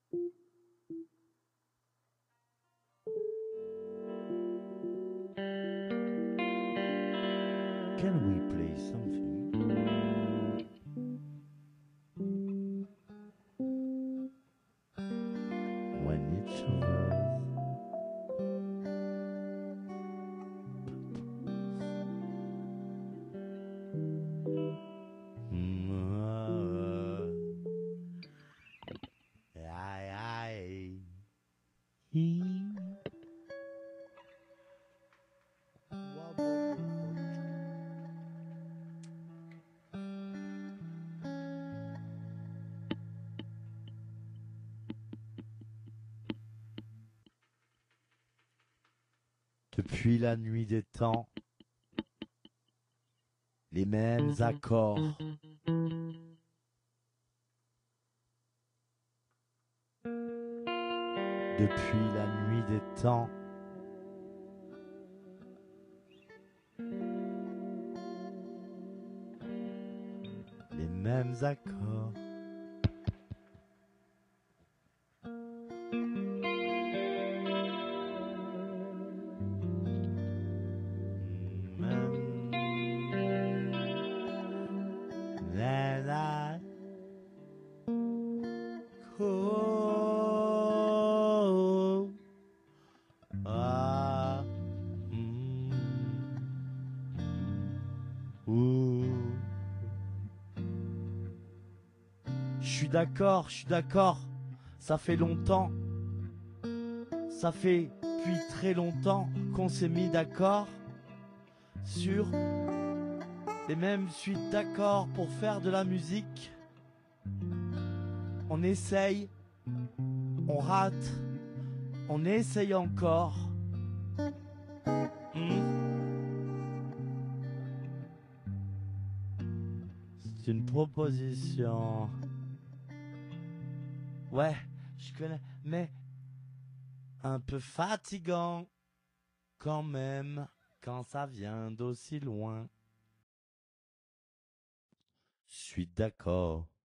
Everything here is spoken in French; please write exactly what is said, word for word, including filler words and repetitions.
Can we play something? When each of us Mm, aïe, aïe. Hi. Depuis la nuit des temps, les mêmes accords. Depuis la nuit des temps, les mêmes accords. Mêmes accords. Ah, mm, ouh. Je suis d'accord, je suis d'accord. Ça fait longtemps. Ça fait depuis très longtemps qu'on s'est mis d'accord sur les mêmes suites d'accords pour faire de la musique. On essaye, on rate, on essaye encore. Hmm. C'est une proposition. Ouais, je connais, mais un peu fatigant quand même quand ça vient d'aussi loin. Je suis d'accord.